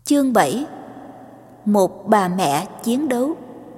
Chương 7. Một bà mẹ chiến đấu.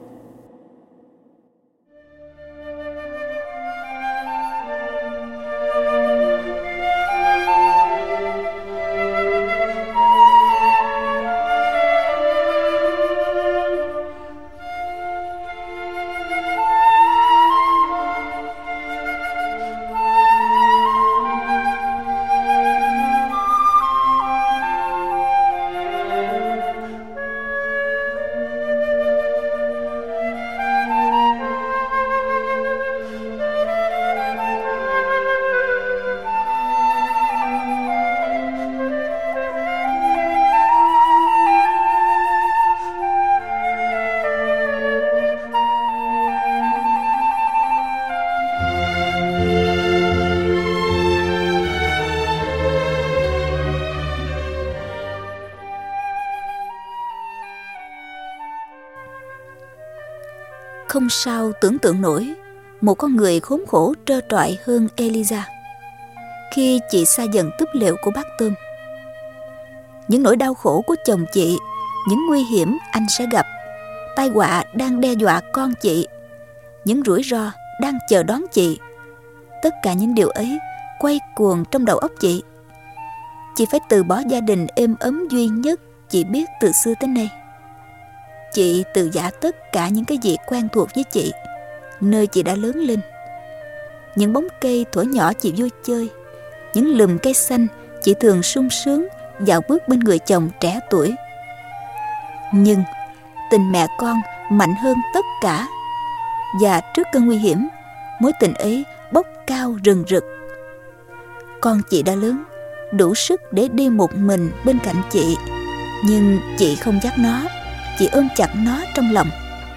Không sao tưởng tượng nổi một con người khốn khổ trơ trọi hơn Eliza khi chị xa dần túp lều của bác Tôm. Những nỗi đau khổ của chồng chị, những nguy hiểm anh sẽ gặp, tai họa đang đe dọa con chị, những rủi ro đang chờ đón chị, tất cả những điều ấy quay cuồng trong đầu óc chị. Chị phải từ bỏ gia đình êm ấm duy nhất chị biết từ xưa tới nay. Chị từ giã tất cả những cái gì quen thuộc với chị, nơi chị đã lớn lên. Những bóng cây thuở nhỏ chị vui chơi, những lùm cây xanh chị thường sung sướng dạo bước bên người chồng trẻ tuổi. Nhưng tình mẹ con mạnh hơn tất cả, và trước cơn nguy hiểm, mối tình ấy bốc cao rừng rực. Con chị đã lớn, đủ sức để đi một mình bên cạnh chị, nhưng chị không dắt nó. Chị ôm chặt nó trong lòng.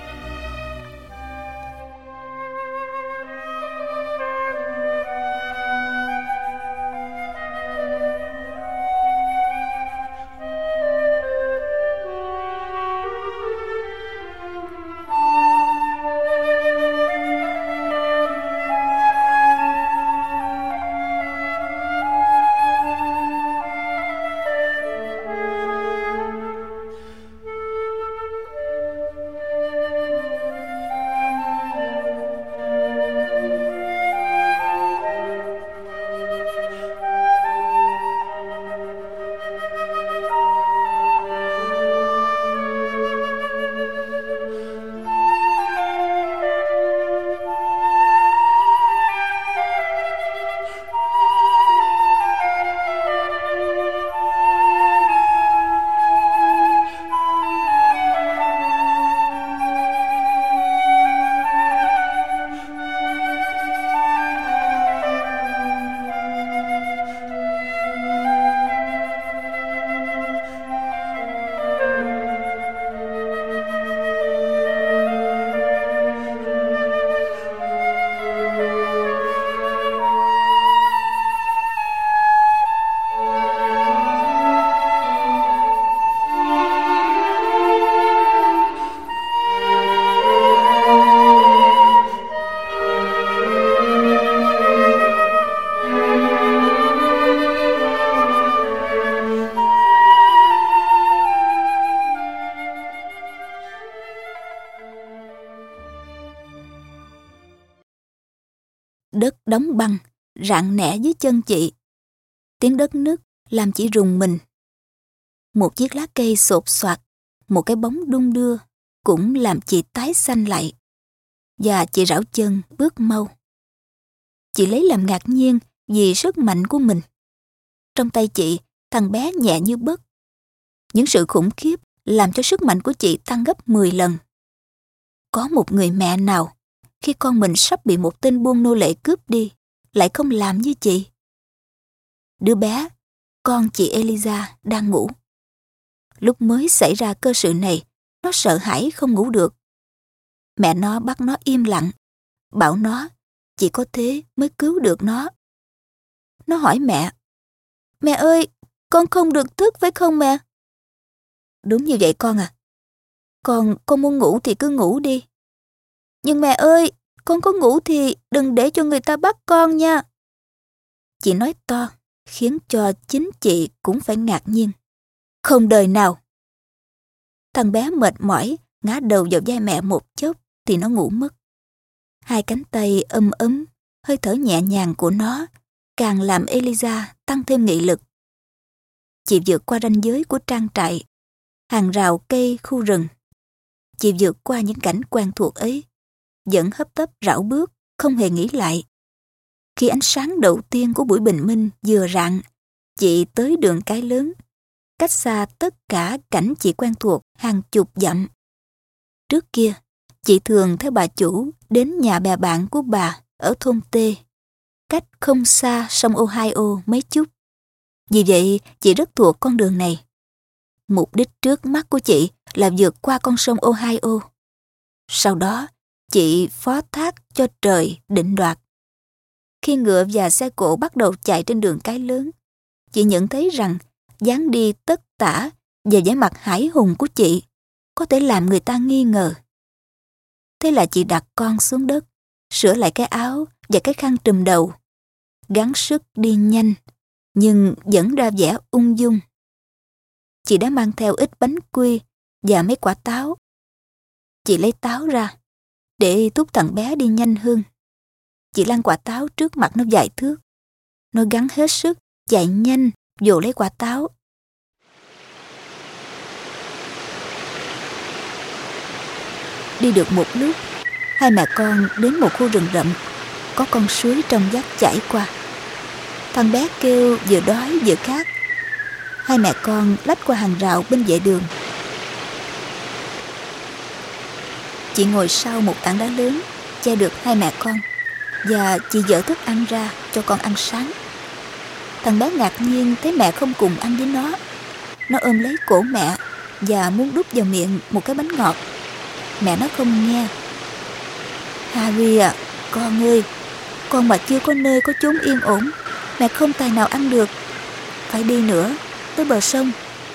Đất đóng băng rạn nẻ dưới chân chị. Tiếng đất nứt làm chị rùng mình. Một chiếc lá cây xột xoạc, một cái bóng đung đưa cũng làm chị tái xanh lại. Và chị rảo chân bước mau. Chị lấy làm ngạc nhiên vì sức mạnh của mình. Trong tay chị, thằng bé nhẹ như bấc. Những sự khủng khiếp làm cho sức mạnh của chị tăng gấp 10 lần. Có một người mẹ nào khi con mình sắp bị một tên buôn nô lệ cướp đi lại không làm như chị? Đứa bé, con chị Eliza, đang ngủ. Lúc mới xảy ra cơ sự này, nó sợ hãi không ngủ được. Mẹ nó bắt nó im lặng, bảo nó chỉ có thế mới cứu được nó. Nó hỏi mẹ: "Mẹ ơi, con không được thức phải không mẹ?" "Đúng như vậy con à. Con muốn ngủ thì cứ ngủ đi." "Nhưng mẹ ơi, con có ngủ thì đừng để cho người ta bắt con nha." Chị nói to, khiến cho chính chị cũng phải ngạc nhiên. Không đời nào Thằng bé mệt mỏi, ngã đầu vào vai mẹ một chốc thì nó ngủ mất. Hai cánh tay ấm ấm, hơi thở nhẹ nhàng của nó càng làm Eliza tăng thêm nghị lực. Chị vượt qua ranh giới của trang trại, hàng rào cây khu rừng. Chị vượt qua những cảnh quen thuộc ấy, vẫn hấp tấp rảo bước, không hề nghĩ lại. Khi ánh sáng đầu tiên của buổi bình minh vừa rạng, chị tới đường cái lớn, cách xa tất cả cảnh chị quen thuộc hàng chục dặm. Trước kia, chị thường theo bà chủ đến nhà bè bạn của bà ở thôn T, cách không xa sông Ohio mấy chút. Vì vậy, chị rất thuộc con đường này. Mục đích trước mắt của chị là vượt qua con sông Ohio. Sau đó, chị phó thác cho trời định đoạt. Khi ngựa và xe cộ bắt đầu chạy trên đường cái lớn, chị nhận thấy rằng dáng đi tất tả và vẻ mặt hãi hùng của chị có thể làm người ta nghi ngờ. Thế là chị đặt con xuống đất, sửa lại cái áo và cái khăn trùm đầu, gắng sức đi nhanh, nhưng vẫn ra vẻ ung dung. Chị đã mang theo ít bánh quy và mấy quả táo. Chị lấy táo ra để thúc thằng bé đi nhanh hơn. Chị lăn quả táo trước mặt nó vài thước. Nó gắng hết sức chạy nhanh vồ lấy quả táo. Đi được một lúc, hai mẹ con đến một khu rừng rậm, có con suối trong vắt chảy qua. Thằng bé kêu vừa đói vừa khát. Hai mẹ con lách qua hàng rào bên vệ đường. Chị ngồi sau một tảng đá lớn che được hai mẹ con, và chị dỡ thức ăn ra cho con ăn sáng. Thằng bé ngạc nhiên thấy mẹ không cùng ăn với nó. Nó ôm lấy cổ mẹ và muốn đút vào miệng một cái bánh ngọt. Mẹ nó không nghe. Harry à, con ơi, con mà chưa có nơi có chốn yên ổn, mẹ không tài nào ăn được. Phải đi nữa, tới bờ sông.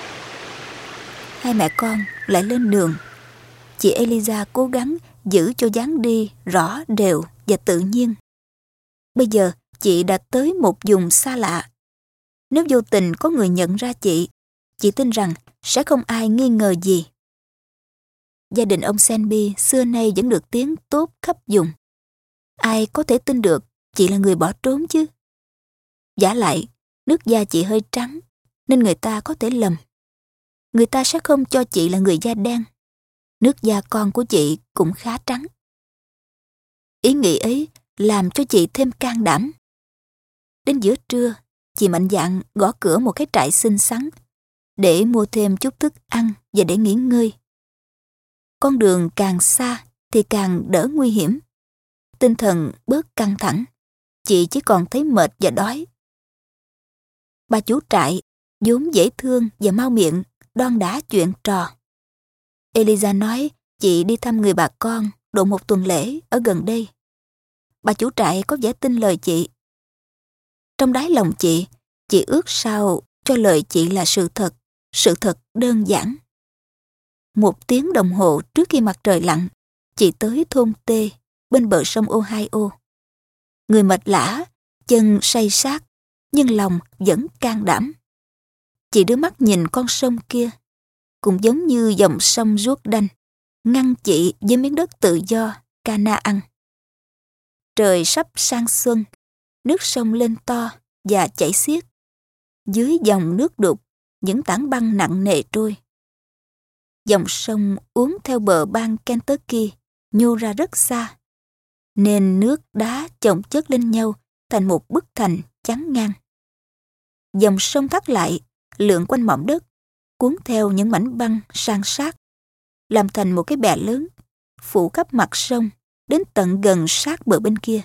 Hai mẹ con lại lên đường. Chị Eliza cố gắng giữ cho dáng đi rõ đều và tự nhiên. Bây giờ chị đã tới một vùng xa lạ. Nếu vô tình có người nhận ra chị tin rằng sẽ không ai nghi ngờ gì. Gia đình ông Selby xưa nay vẫn được tiếng tốt khắp vùng. Ai có thể tin được chị là người bỏ trốn chứ? Vả lại, nước da chị hơi trắng, nên người ta có thể lầm. Người ta sẽ không cho chị là người da đen. Nước da con của chị cũng khá trắng. Ý nghĩ ấy làm cho chị thêm can đảm. Đến giữa trưa, chị mạnh dạn gõ cửa một cái trại xinh xắn để mua thêm chút thức ăn và để nghỉ ngơi. Con đường càng xa thì càng đỡ nguy hiểm. Tinh thần bớt căng thẳng, chị chỉ còn thấy mệt và đói. Bà chủ trại vốn dễ thương và mau miệng đoan đả chuyện trò. Eliza nói chị đi thăm người bà con độ một tuần lễ ở gần đây. Bà chủ trại có vẻ tin lời chị. Trong đáy lòng chị ước sao cho lời chị là sự thật đơn giản. 1 tiếng đồng hồ trước khi mặt trời lặn, chị tới thôn T bên bờ sông Ohio. Người mệt lả, chân say sát, nhưng lòng vẫn can đảm. Chị đưa mắt nhìn con sông kia, cũng giống như dòng sông Jordan, ngăn chị với miếng đất tự do Canaan. Trời sắp sang xuân, nước sông lên to và chảy xiết. Dưới dòng nước đục, những tảng băng nặng nề trôi. Dòng sông uốn theo bờ bang Kentucky nhô ra rất xa, nên nước đá chồng chất lên nhau thành một bức thành chắn ngang. Dòng sông thắt lại, lượn quanh mỏm đất, cuốn theo những mảnh băng san sát, làm thành một cái bè lớn, phủ khắp mặt sông đến tận gần sát bờ bên kia.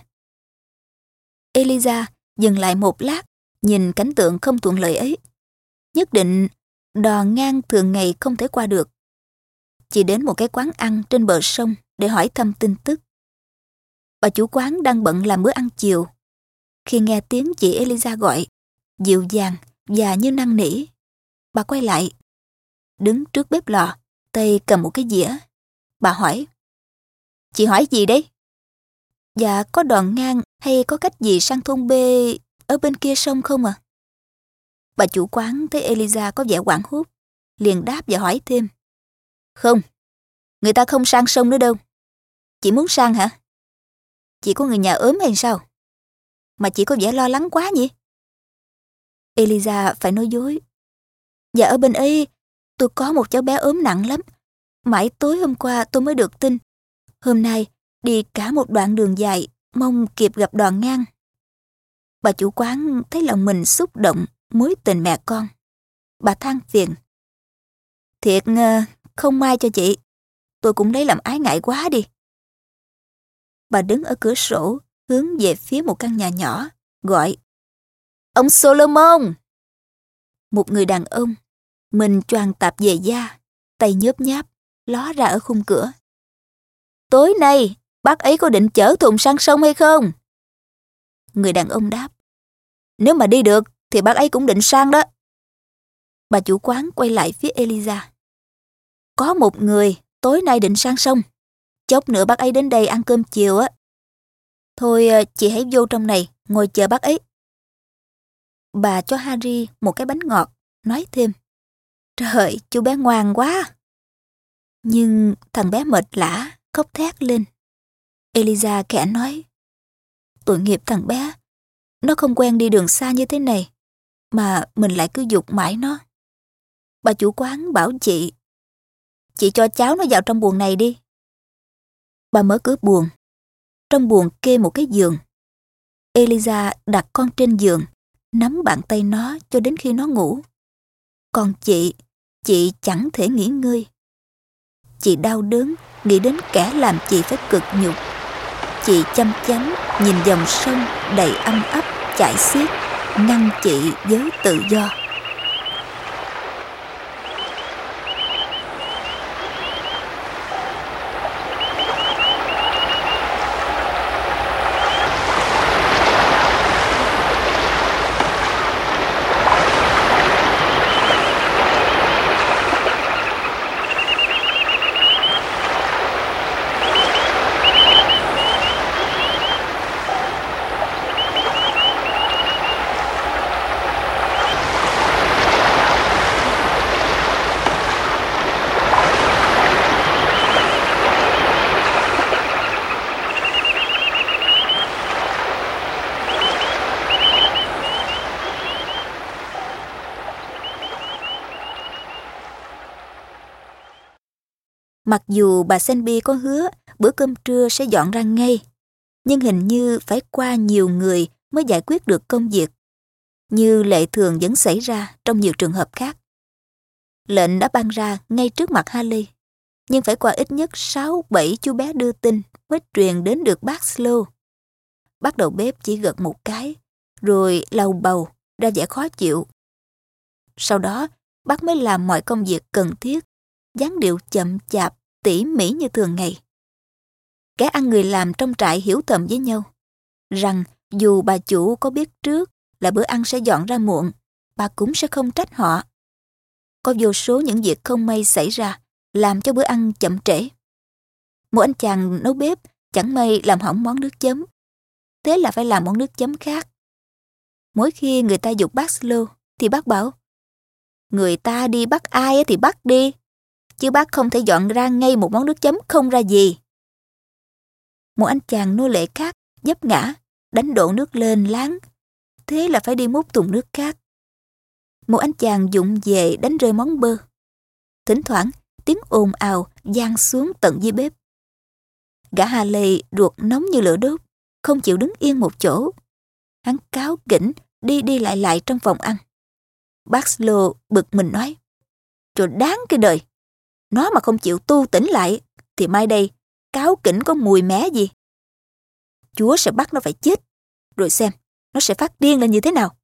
Eliza dừng lại một lát, nhìn cảnh tượng không thuận lợi ấy. Nhất định đò ngang thường ngày không thể qua được. Chị đến một cái quán ăn trên bờ sông để hỏi thăm tin tức. Bà chủ quán đang bận làm bữa ăn chiều. Khi nghe tiếng chị Eliza gọi, dịu dàng và như năn nỉ, bà quay lại, đứng trước bếp lò, tay cầm một cái dĩa. Bà hỏi, chị hỏi gì đấy? Dạ, có đò ngang hay có cách gì sang thôn B ở bên kia sông không à? Bà chủ quán thấy Eliza có vẻ hoảng hốt, liền đáp và hỏi thêm. Không, người ta không sang sông nữa đâu. Chị muốn sang hả? Chị có người nhà ốm hay sao? Mà chị có vẻ lo lắng quá nhỉ? Eliza phải nói dối. Dạ ở bên ấy, tôi có một cháu bé ốm nặng lắm. Mãi tối hôm qua tôi mới được tin. Hôm nay đi cả một đoạn đường dài, mong kịp gặp đoàn ngang. Bà chủ quán thấy lòng mình xúc động mối tình mẹ con. Bà than phiền. Thiệt không may cho chị. Tôi cũng lấy làm ái ngại quá đi. Bà đứng ở cửa sổ, hướng về phía một căn nhà nhỏ, gọi. Ông Solomon! Một người đàn ông, mình choàng tạp về da, tay nhớp nháp, ló ra ở khung cửa. Tối nay, bác ấy có định chở thùng sang sông hay không? Người đàn ông đáp. Nếu mà đi được, thì bác ấy cũng định sang đó. Bà chủ quán quay lại phía Eliza. Có một người tối nay định sang sông. Chốc nữa bác ấy đến đây ăn cơm chiều á. Thôi chị hãy vô trong này, ngồi chờ bác ấy. Bà cho Harry một cái bánh ngọt, nói thêm. Trời, chú bé ngoan quá. Nhưng thằng bé mệt lả, khóc thét lên. Eliza khẽ nói. Tội nghiệp thằng bé. Nó không quen đi đường xa như thế này, mà mình lại cứ giục mãi nó. Bà chủ quán bảo chị cho cháu nó vào trong buồng này đi. Bà mở cửa buồng. Trong buồng kê một cái giường. Eliza đặt con trên giường, nắm bàn tay nó cho đến khi nó ngủ. Còn chị chẳng thể nghỉ ngơi. Chị đau đớn nghĩ đến kẻ làm chị phải cực nhục. Chị chăm chăm nhìn dòng sông đầy âm ấp chảy xiết, ngăn chị với tự do. Mặc dù bà Selby có hứa bữa cơm trưa sẽ dọn ra ngay, nhưng hình như phải qua nhiều người mới giải quyết được công việc, như lệ thường vẫn xảy ra trong nhiều trường hợp khác. Lệnh đã ban ra ngay trước mặt Harley, nhưng phải qua ít nhất 6-7 chú bé đưa tin mới truyền đến được bác Slow. Bác đầu bếp chỉ gật một cái, rồi lầu bầu ra vẻ khó chịu. Sau đó, bác mới làm mọi công việc cần thiết, dáng điệu chậm chạp, tỉ mỉ như thường ngày. Kẻ ăn người làm trong trại hiểu thầm với nhau rằng dù bà chủ có biết trước là bữa ăn sẽ dọn ra muộn, bà cũng sẽ không trách họ. Có vô số những việc không may xảy ra làm cho bữa ăn chậm trễ. Một anh chàng nấu bếp chẳng may làm hỏng món nước chấm, thế là phải làm món nước chấm khác. Mỗi khi người ta giục bác Slow thì bác bảo, người ta đi bắt ai thì bắt đi, chứ bác không thể dọn ra ngay một món nước chấm không ra gì. Một anh chàng nô lệ khác vấp ngã, đánh đổ nước lên láng, thế là phải đi múc thùng nước khác. Một anh chàng vụng về đánh rơi món bơ. Thỉnh thoảng tiếng ồn ào vang xuống tận dưới bếp. Gã Harley ruột nóng như lửa đốt, không chịu đứng yên một chỗ. Hắn cáu kỉnh đi đi lại lại trong phòng ăn. Bác Slow bực mình nói, trời đáng cái đời, nó mà không chịu tu tỉnh lại thì mai đây cáu kỉnh có mùi mé gì. Chúa sẽ bắt nó phải chết, rồi xem nó sẽ phát điên lên như thế nào.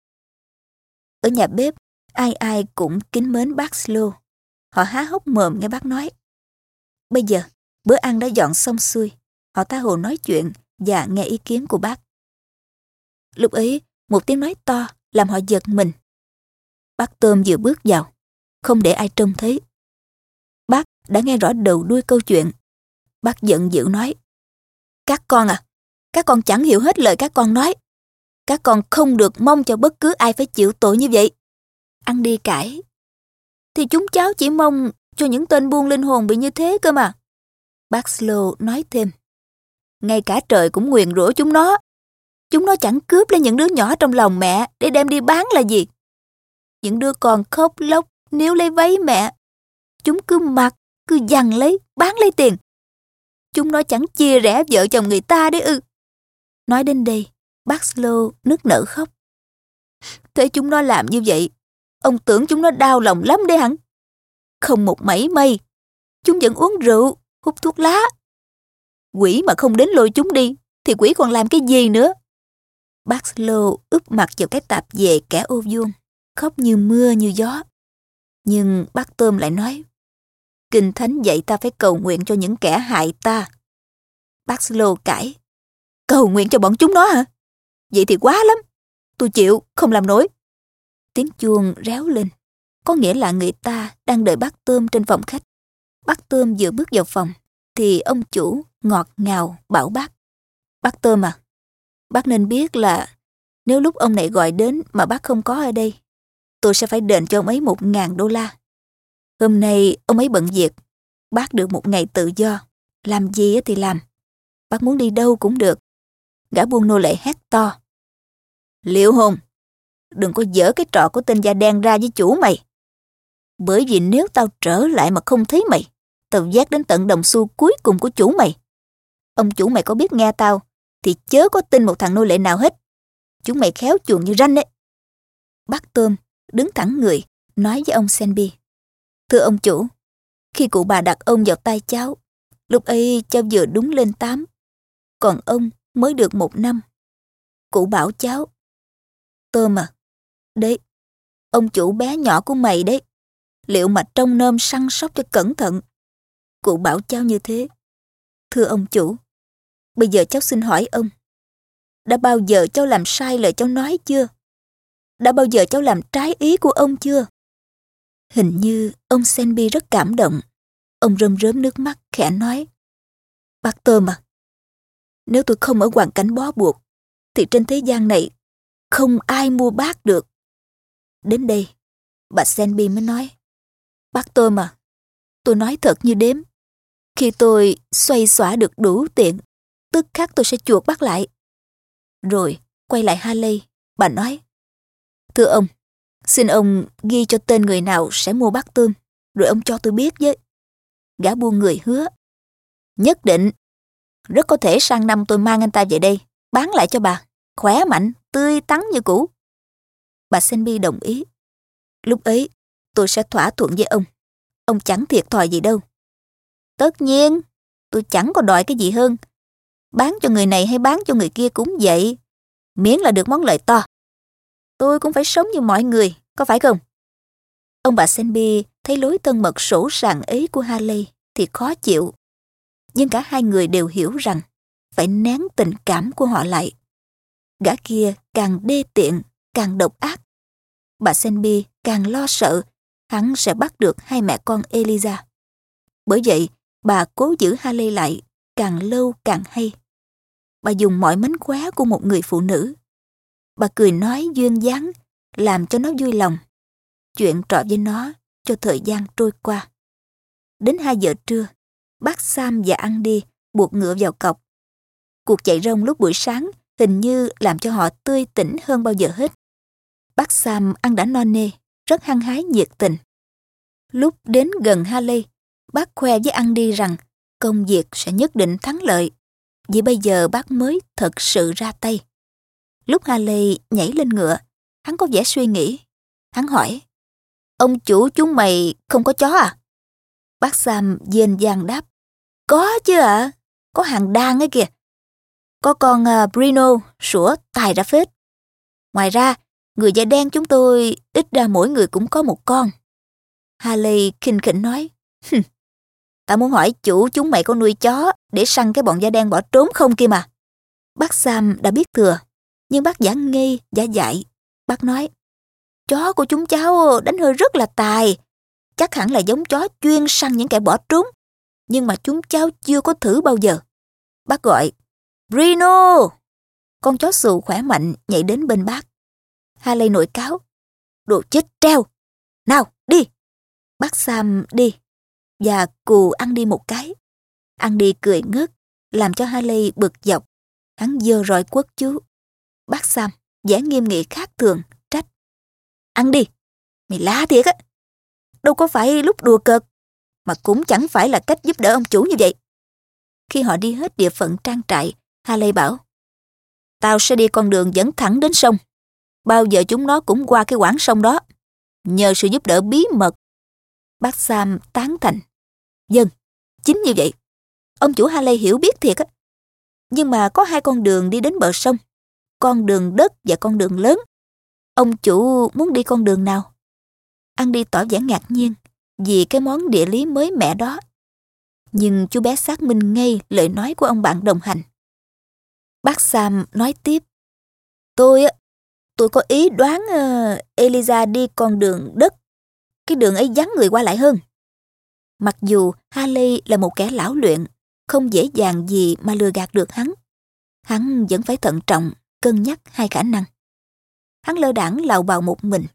Ở nhà bếp, ai ai cũng kính mến bác Slow. Họ há hốc mồm nghe bác nói. Bây giờ, bữa ăn đã dọn xong xuôi. Họ tha hồ nói chuyện và nghe ý kiến của bác. Lúc ấy, một tiếng nói to làm họ giật mình. Bác Tôm vừa bước vào, không để ai trông thấy. Bác đã nghe rõ đầu đuôi câu chuyện. Bác giận dữ nói, các con à, các con chẳng hiểu hết lời các con nói. Các con không được mong cho bất cứ ai phải chịu tội như vậy. Ăn đi cãi. Thì chúng cháu chỉ mong cho những tên buôn linh hồn bị như thế cơ mà. Bác Slow nói thêm. Ngay cả trời cũng nguyền rủa chúng nó. Chúng nó chẳng cướp lấy những đứa nhỏ trong lòng mẹ để đem đi bán là gì. Những đứa con khóc lóc níu lấy váy mẹ. Chúng cứ mặc, cứ giằng lấy, bán lấy tiền. Chúng nó chẳng chia rẽ vợ chồng người ta đấy ư. Nói đến đây, bác Slow nức nở khóc. Thế chúng nó làm như vậy, ông tưởng chúng nó đau lòng lắm đấy hẳn. Không một mảy may, chúng vẫn uống rượu, hút thuốc lá. Quỷ mà không đến lôi chúng đi, thì quỷ còn làm cái gì nữa? Bác Slow úp mặt vào cái tạp dề kẻ ô vuông, khóc như mưa như gió. Nhưng bác Tôm lại nói, Kinh Thánh dạy ta phải cầu nguyện cho những kẻ hại ta. Bác Slow cãi, cầu nguyện cho bọn chúng nó hả? Vậy thì quá lắm, tôi chịu, không làm nổi. Tiếng chuông réo lên, có nghĩa là người ta đang đợi bác Tôm trên phòng khách. Bác Tôm vừa bước vào phòng, thì ông chủ ngọt ngào bảo bác. Bác Tôm à, bác nên biết là nếu lúc ông này gọi đến mà bác không có ở đây, tôi sẽ phải đền cho ông ấy $1,000. Hôm nay ông ấy bận việc, bác được một ngày tự do, làm gì thì làm. Bác muốn đi đâu cũng được. Gã buôn nô lệ hét to. Liệu hồn, đừng có dở cái trò của tên da đen ra với chủ mày. Bởi vì nếu tao trở lại mà không thấy mày, tao vét đến tận đồng xu cuối cùng của chủ mày. Ông chủ mày có biết nghe tao, thì chớ có tin một thằng nô lệ nào hết. Chúng mày khéo chuồng như ranh ấy. Bác Tôm đứng thẳng người, nói với ông Senby. Thưa ông chủ, khi cụ bà đặt ông vào tay cháu, lúc ấy cháu vừa đúng lên 8, còn ông mới được 1 năm. Cụ bảo cháu, Tôm à, đấy, ông chủ bé nhỏ của mày đấy, liệu mà trông nom săn sóc cho cẩn thận. Cụ bảo cháu như thế. Thưa ông chủ, bây giờ cháu xin hỏi ông, đã bao giờ cháu làm sai lời cháu nói chưa? Đã bao giờ cháu làm trái ý của ông chưa? Hình như ông Senby rất cảm động. Ông rơm rớm nước mắt khẽ nói, bác Tôm à, nếu tôi không ở hoàn cảnh bó buộc, thì trên thế gian này không ai mua bác được. Đến đây, bà Senby mới nói, bác Tôm à, tôi nói thật như đếm. Khi tôi xoay xỏa được đủ tiền, tức khắc tôi sẽ chuộc bác lại. Rồi quay lại Harley, bà nói, thưa ông, xin ông ghi cho tên người nào sẽ mua bát tôm, rồi ông cho tôi biết với. Gã buôn người hứa, nhất định, rất có thể sang năm tôi mang anh ta về đây, bán lại cho bà, khỏe mạnh, tươi tắn như cũ. Bà Senby đồng ý. Lúc ấy, tôi sẽ thỏa thuận với ông chẳng thiệt thòi gì đâu. Tất nhiên, tôi chẳng có đòi cái gì hơn. Bán cho người này hay bán cho người kia cũng vậy, miễn là được món lợi to. Tôi cũng phải sống như mọi người, có phải không? Ông bà Senby thấy lối thân mật sỗ sàng ấy của Harley thì khó chịu. Nhưng cả hai người đều hiểu rằng phải nén tình cảm của họ lại. Gã kia càng đê tiện, càng độc ác. Bà Senby càng lo sợ hắn sẽ bắt được hai mẹ con Eliza. Bởi vậy, bà cố giữ Harley lại, càng lâu càng hay. Bà dùng mọi mánh khóe của một người phụ nữ. Bà cười nói duyên dáng, làm cho nó vui lòng. Chuyện trò với nó cho thời gian trôi qua. Đến 2 giờ trưa, bác Sam và Andy buộc ngựa vào cọc. Cuộc chạy rông lúc buổi sáng hình như làm cho họ tươi tỉnh hơn bao giờ hết. Bác Sam ăn đã no nê, rất hăng hái nhiệt tình. Lúc đến gần Harley, bác khoe với Andy rằng công việc sẽ nhất định thắng lợi, vì bây giờ bác mới thật sự ra tay. Lúc Harley nhảy lên ngựa, hắn có vẻ suy nghĩ. Hắn hỏi, ông chủ chúng mày không có chó à? Bác Sam dên dang đáp, có chứ ạ, có hàng đàn ấy kìa. Có con Bruno sủa tài ra phết. Ngoài ra, người da đen chúng tôi ít ra mỗi người cũng có một con. Harley khinh khỉnh nói, tao muốn hỏi chủ chúng mày có nuôi chó để săn cái bọn da đen bỏ trốn không kia mà. Bác Sam đã biết thừa, nhưng bác giả ngây, giả dại. Bác nói, chó của chúng cháu đánh hơi rất là tài. Chắc hẳn là giống chó chuyên săn những kẻ bỏ trốn. Nhưng mà chúng cháu chưa có thử bao giờ. Bác gọi, Bruno! Con chó xù khỏe mạnh nhảy đến bên bác. Harley nổi cáo, đồ chết treo. Nào, đi! Bác Sam đi. và cù ăn đi một cái. Ăn đi cười ngớt, làm cho Haley bực dọc. Hắn giơ roi quất chú. Bác Sam vẻ nghiêm nghị khác thường, trách: "Ăn đi, mày lạ thiệt á. Đâu có phải lúc đùa cợt, mà cũng chẳng phải là cách giúp đỡ ông chủ như vậy." Khi họ đi hết địa phận trang trại, Haley bảo: "Tao sẽ đi con đường dẫn thẳng đến sông. Bao giờ chúng nó cũng qua cái quãng sông đó, nhờ sự giúp đỡ bí mật." Bác Sam tán thành: "Vâng, chính như vậy. Ông chủ Haley hiểu biết thiệt á. Nhưng mà có 2 con đường đi đến bờ sông, con đường đất và con đường lớn. Ông chủ muốn đi con đường nào?" Andy tỏ vẻ ngạc nhiên vì cái món địa lý mới mẻ đó. Nhưng chú bé xác minh ngay lời nói của ông bạn đồng hành. Bác Sam nói tiếp: Tôi có ý đoán Eliza đi con đường đất. Cái đường ấy vắng người qua lại hơn." Mặc dù Haley là một kẻ lão luyện, không dễ dàng gì mà lừa gạt được hắn vẫn phải thận trọng, cân nhắc 2 khả năng. Hắn lơ đãng lào bào một mình: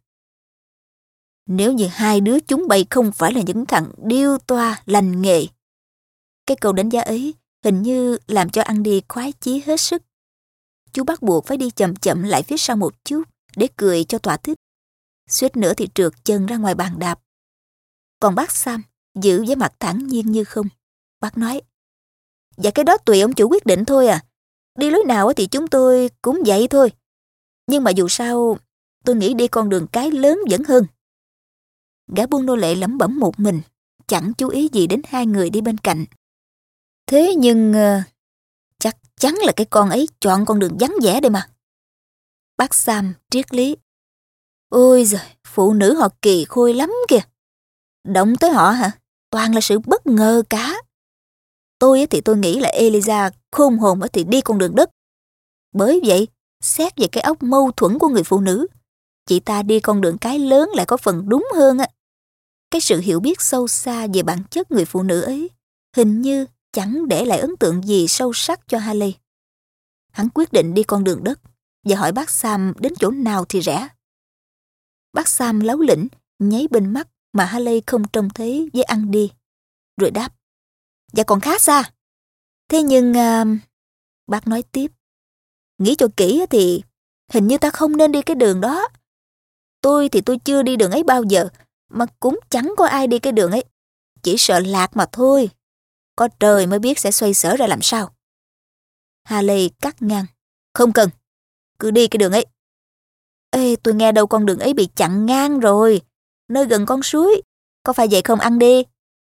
"Nếu như 2 đứa chúng bay không phải là những thằng điêu toa lành nghề." Cái câu đánh giá ấy hình như làm cho Andy khoái chí hết sức. Chú bắt buộc phải đi chậm chậm lại phía sau một chút để cười cho thỏa thích. Suýt nữa thì trượt chân ra ngoài bàn đạp. Còn bác Sam giữ vẻ mặt thản nhiên như không. Bác nói: "Dạ cái đó tùy ông chủ quyết định thôi à. Đi lối nào thì chúng tôi cũng vậy thôi. Nhưng mà dù sao, tôi nghĩ đi con đường cái lớn vẫn hơn." Gã buôn nô lệ lẩm bẩm một mình, chẳng chú ý gì đến 2 người đi bên cạnh. Thế nhưng chắc chắn là cái con ấy chọn con đường vắng vẻ đây mà. Bác Sam triết lý: "Ôi giời, phụ nữ họ kỳ khôi lắm kìa. Động tới họ hả? Toàn là sự bất ngờ cả. Tôi thì tôi nghĩ là Eliza khôn hồn thì đi con đường đất. Bởi vậy, xét về cái óc mâu thuẫn của người phụ nữ, chị ta đi con đường cái lớn lại có phần đúng hơn á." Cái sự hiểu biết sâu xa về bản chất người phụ nữ ấy hình như chẳng để lại ấn tượng gì sâu sắc cho Haley. Hắn quyết định đi con đường đất và hỏi bác Sam đến chỗ nào thì rẻ. Bác Sam láu lĩnh nháy bên mắt mà Haley không trông thấy với Andy, rồi đáp: "Dạ còn khá xa. Thế nhưng..." Bác nói tiếp: "Nghĩ cho kỹ thì hình như ta không nên đi cái đường đó. Tôi thì tôi chưa đi đường ấy bao giờ, mà cũng chẳng có ai đi cái đường ấy. Chỉ sợ lạc mà thôi. Có trời mới biết sẽ xoay sở ra làm sao." Haley cắt ngang: "Không cần, cứ đi cái đường ấy." "Ê, tôi nghe đâu con đường ấy bị chặn ngang rồi, nơi gần con suối. Có phải vậy không Andy?"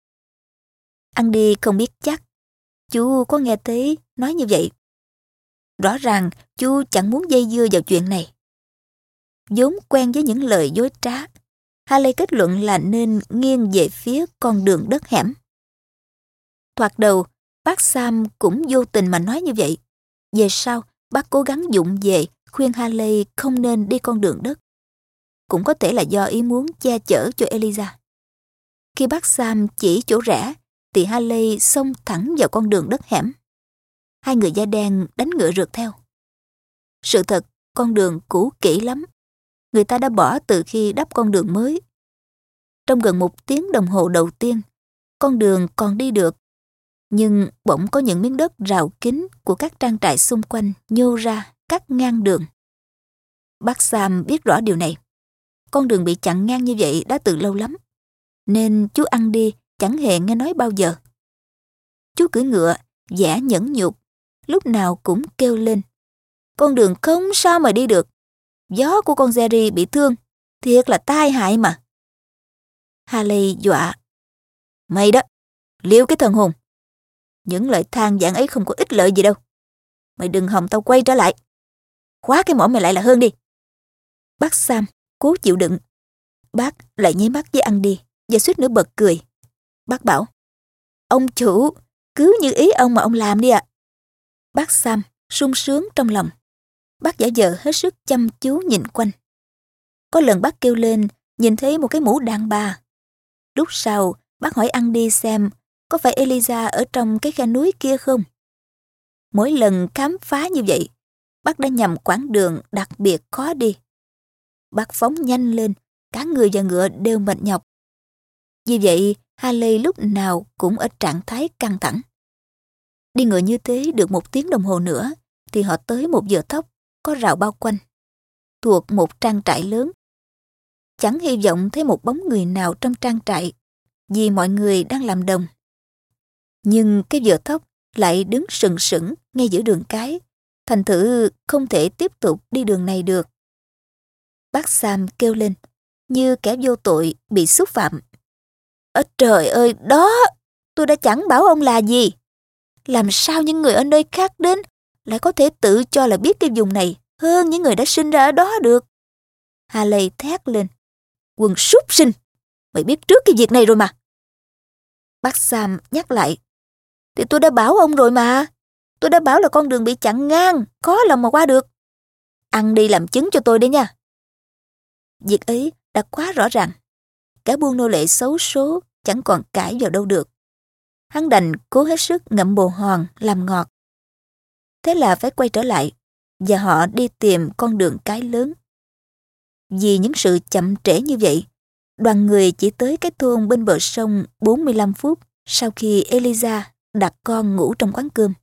Andy không biết chắc. Chú có nghe thấy nói như vậy. Rõ ràng chú chẳng muốn dây dưa vào chuyện này. Vốn quen với những lời dối trá, Haley kết luận là nên nghiêng về phía con đường đất hẻm. Thoạt đầu, bác Sam cũng vô tình mà nói như vậy. Về sau, bác cố gắng vụng về khuyên Haley không nên đi con đường đất. Cũng có thể là do ý muốn che chở cho Eliza. Khi bác Sam chỉ chỗ rẽ, thì Haley xông thẳng vào con đường đất hẻm. 2 người da đen đánh ngựa rượt theo. Sự thật, con đường cũ kỹ lắm. Người ta đã bỏ từ khi đắp con đường mới. Trong gần 1 tiếng đồng hồ đầu tiên, con đường còn đi được. Nhưng bỗng có những miếng đất rào kín của các trang trại xung quanh nhô ra cắt ngang đường. Bác Sam biết rõ điều này. Con đường bị chặn ngang như vậy đã từ lâu lắm, nên chú Andy chẳng hề nghe nói bao giờ. Chú cưỡi ngựa, vẻ nhẫn nhục, lúc nào cũng kêu lên: "Con đường không sao mà đi được. Gió của con Jerry bị thương, thiệt là tai hại mà." Haley dọa: "Mày đó, liêu cái thần hồn. Những lời than vãn ấy không có ích lợi gì đâu. Mày đừng hòng tao quay trở lại. Khóa cái mỏ mày lại là hơn đi." Bác Sam cố chịu đựng. Bác lại nháy mắt với Andy và suýt nữa bật cười. Bác bảo: "Ông chủ, cứ như ý ông mà ông làm đi ạ." Bác Sam sung sướng trong lòng. Bác giả vờ hết sức chăm chú nhìn quanh. Có lần bác kêu lên nhìn thấy một cái mũ đàn bà. Lúc sau, bác hỏi Andy xem có phải Eliza ở trong cái khe núi kia không. Mỗi lần khám phá như vậy, bác đã nhầm quãng đường đặc biệt khó đi. Bác phóng nhanh lên, cả người và ngựa đều mệt nhọc. Vì vậy, Haley lúc nào cũng ở trạng thái căng thẳng. Đi ngựa như thế được 1 tiếng đồng hồ nữa thì họ tới một vựa thóc có rào bao quanh, thuộc một trang trại lớn. Chẳng hy vọng thấy một bóng người nào trong trang trại vì mọi người đang làm đồng. Nhưng cái vựa thóc lại đứng sừng sững ngay giữa đường cái, thành thử không thể tiếp tục đi đường này được. Bác Sam kêu lên như kẻ vô tội bị xúc phạm. Trời ơi, đó, tôi đã chẳng bảo ông là gì. Làm sao những người ở nơi khác đến lại có thể tự cho là biết cái vùng này hơn những người đã sinh ra ở đó được? Haley thét lên. Quần súc sinh, mày biết trước cái việc này rồi mà. Bác Sam nhắc lại. Thì tôi đã bảo ông rồi mà. Tôi đã bảo là con đường bị chặn ngang, khó lòng mà qua được. Ăn đi làm chứng cho tôi đấy nha. Việc ấy đã quá rõ ràng. Cả buôn nô lệ xấu số chẳng còn cãi vào đâu được. Hắn đành cố hết sức ngậm bồ hòn làm ngọt. Thế là phải quay trở lại và họ đi tìm con đường cái lớn. Vì những sự chậm trễ như vậy, đoàn người chỉ tới cái thôn bên bờ sông 45 phút sau khi Eliza đặt con ngủ trong quán cơm.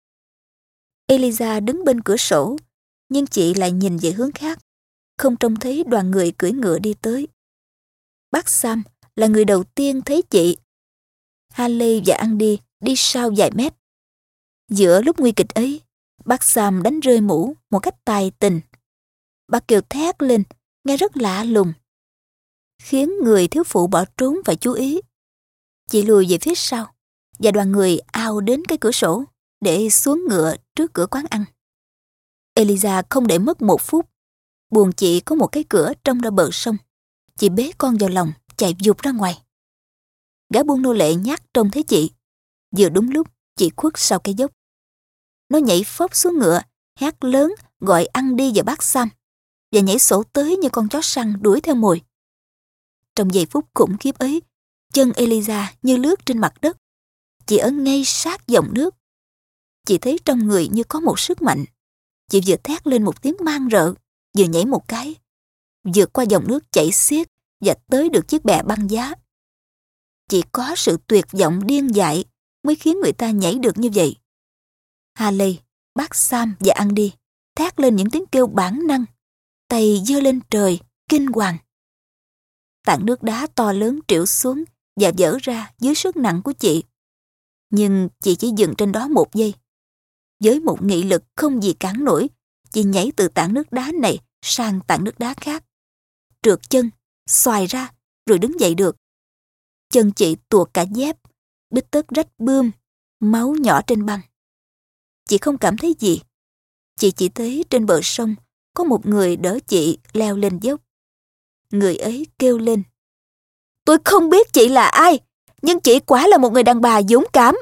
Eliza đứng bên cửa sổ, nhưng chị lại nhìn về hướng khác, không trông thấy đoàn người cưỡi ngựa đi tới. Bác Sam là người đầu tiên thấy chị. Haley và Andy đi sau vài mét. Giữa lúc nguy kịch ấy, bác Sam đánh rơi mũ một cách tài tình. Bác kêu thét lên, nghe rất lạ lùng, khiến người thiếu phụ bỏ trốn phải chú ý. Chị lùi về phía sau, và đoàn người ào đến cái cửa sổ để xuống ngựa trước cửa quán ăn. Eliza không để mất 1 phút. Buồng chị có một cái cửa trông ra bờ sông. Chị bế con vào lòng, chạy vụt ra ngoài. Gã buôn nô lệ nhát trông thấy chị. Vừa đúng lúc chị khuất sau cái dốc. Nó nhảy phóc xuống ngựa, hét lớn gọi Andy và bác Sam, và nhảy sổ tới như con chó săn đuổi theo mồi. Trong giây phút khủng khiếp ấy, chân Eliza như lướt trên mặt đất. Chị ở ngay sát dòng nước. Chị thấy trong người như có một sức mạnh. Chị vừa thét lên một tiếng man rợ, vừa nhảy một cái, vượt qua dòng nước chảy xiết và tới được chiếc bè băng giá. Chỉ có sự tuyệt vọng điên dại mới khiến người ta nhảy được như vậy. Haley, bác Sam và Andy thét lên những tiếng kêu bản năng, tay giơ lên trời, kinh hoàng. Tảng nước đá to lớn trĩu xuống và vỡ ra dưới sức nặng của chị. Nhưng chị chỉ dừng trên đó 1 giây. Với một nghị lực không gì cản nổi, chị nhảy từ tảng nước đá này sang tảng nước đá khác. Trượt chân, xoài ra, rồi đứng dậy được. Chân chị tuột cả dép, bít tất rách bươm, máu nhỏ trên băng. Chị không cảm thấy gì. Chị chỉ thấy trên bờ sông có một người đỡ chị leo lên dốc. Người ấy kêu lên. Tôi không biết chị là ai, nhưng chị quả là một người đàn bà dũng cảm.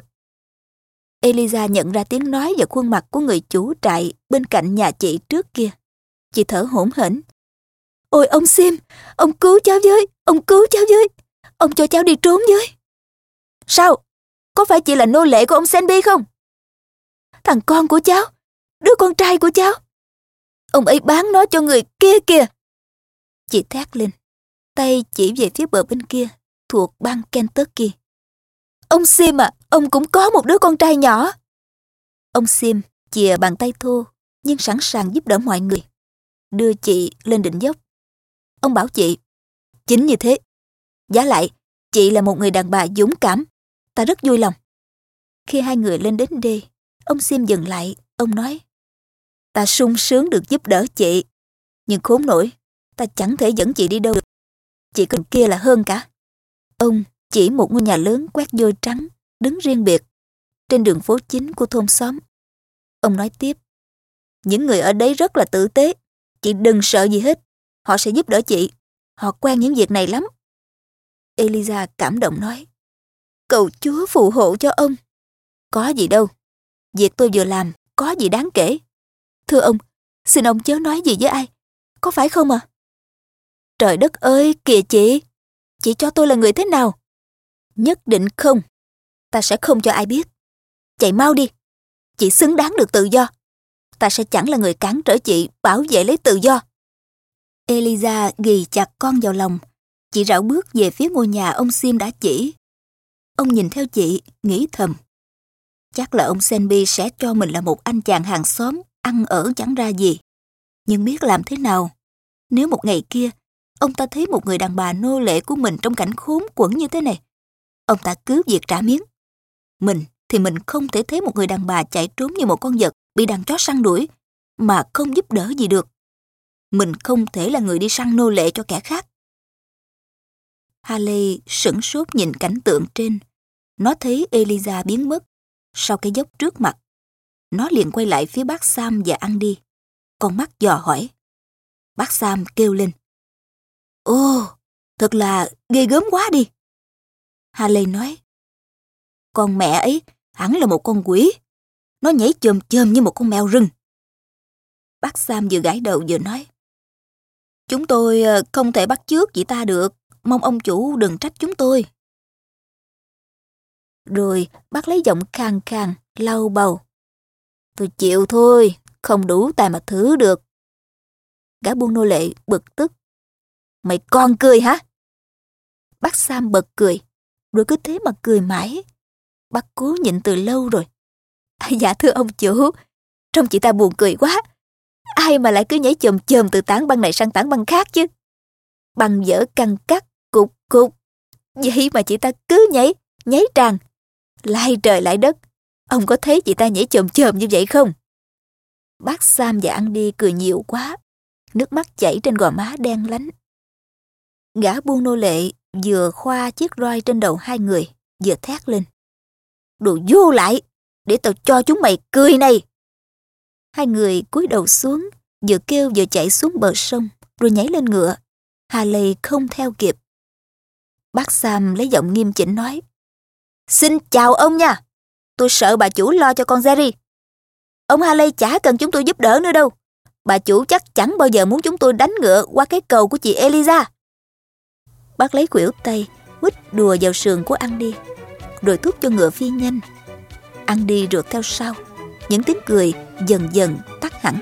Eliza nhận ra tiếng nói và khuôn mặt của người chủ trại bên cạnh nhà chị trước kia. Chị thở hổn hển. Ôi ông Sim, ông cứu cháu với, ông cứu cháu với. Ông cho cháu đi trốn với. Sao? Có phải chị là nô lệ của ông Senby không? Thằng con của cháu, đứa con trai của cháu. Ông ấy bán nó cho người kia kìa. Chị thét lên, tay chỉ về phía bờ bên kia, thuộc bang Kentucky. Ông Sim à, ông cũng có một đứa con trai nhỏ. Ông Sim chìa bàn tay thô, nhưng sẵn sàng giúp đỡ mọi người, đưa chị lên đỉnh dốc. Ông bảo chị, chính như thế. Vả lại, chị là một người đàn bà dũng cảm. Ta rất vui lòng. Khi hai người lên đến đê, ông Sim dừng lại, ông nói, ta sung sướng được giúp đỡ chị, nhưng khốn nổi, ta chẳng thể dẫn chị đi đâu được. Chị cần kia là hơn cả. Ông chỉ một ngôi nhà lớn quét vôi trắng, đứng riêng biệt, trên đường phố chính của thôn xóm. Ông nói tiếp, những người ở đấy rất là tử tế, chị đừng sợ gì hết, họ sẽ giúp đỡ chị, họ quen những việc này lắm. Eliza cảm động nói, cầu Chúa phù hộ cho ông. Có gì đâu, việc tôi vừa làm có gì đáng kể. Thưa ông, xin ông chớ nói gì với ai, có phải không ạ? Trời đất ơi, kìa chị cho tôi là người thế nào? Nhất định không, ta sẽ không cho ai biết. Chạy mau đi, chị xứng đáng được tự do. Ta sẽ chẳng là người cản trở chị bảo vệ lấy tự do. Eliza ghì chặt con vào lòng. Chị rảo bước về phía ngôi nhà ông Sim đã chỉ. Ông nhìn theo chị, nghĩ thầm. Chắc là ông Senby sẽ cho mình là một anh chàng hàng xóm, ăn ở chẳng ra gì. Nhưng biết làm thế nào? Nếu một ngày kia, ông ta thấy một người đàn bà nô lệ của mình trong cảnh khốn quẫn như thế này, ông ta cứ việc trả miếng. Mình thì mình không thể thấy một người đàn bà chạy trốn như một con vật bị đàn chó săn đuổi, mà không giúp đỡ gì được. Mình không thể là người đi săn nô lệ cho kẻ khác. Haley sửng sốt nhìn cảnh tượng trên. Nó thấy Eliza biến mất sau cái dốc trước mặt. Nó liền quay lại phía bác Sam và Andy. Con mắt dò hỏi. Bác Sam kêu lên. Ồ, thật là ghê gớm quá đi. Haley nói. Con mẹ ấy hẳn là một con quỷ. Nó nhảy chồm chồm như một con mèo rừng. Bác Sam vừa gãi đầu vừa nói. Chúng tôi không thể bắt chước chị ta được. Mong ông chủ đừng trách chúng tôi. Rồi bác lấy giọng khàn khàn, lau bầu. Tôi chịu thôi, không đủ tài mà thử được. Gã buôn nô lệ bực tức. Mày còn cười hả? Bác Sam bật cười, rồi cứ thế mà cười mãi. Bác cố nhịn từ lâu rồi. Dạ thưa ông chủ, trông chị ta buồn cười quá. Ai mà lại cứ nhảy chồm chồm từ tảng băng này sang tảng băng khác chứ. Băng dở căng cắt, cục cục. Vậy mà chị ta cứ nhảy tràn. Lai trời lại đất. Ông có thấy chị ta nhảy chồm chồm như vậy không? Bác Sam và Andy cười nhiều quá. Nước mắt chảy trên gò má đen lánh. Gã buôn nô lệ vừa khoa chiếc roi trên đầu hai người, vừa thét lên. Đồ vô lại, để tao cho chúng mày cười này. Hai người cúi đầu xuống, vừa kêu vừa chạy xuống bờ sông, rồi nhảy lên ngựa. Haley không theo kịp. Bác Sam lấy giọng nghiêm chỉnh nói. Xin chào ông nha. Tôi sợ bà chủ lo cho con Jerry. Ông Haley chả cần chúng tôi giúp đỡ nữa đâu. Bà chủ chắc chẳng bao giờ muốn chúng tôi đánh ngựa qua cái cầu của chị Eliza. Bác lấy khuỷu tay, huýt đùa vào sườn của Andy, rồi thúc cho ngựa phi nhanh. Andy rượt theo sau. Những tiếng cười dần dần tắt hẳn.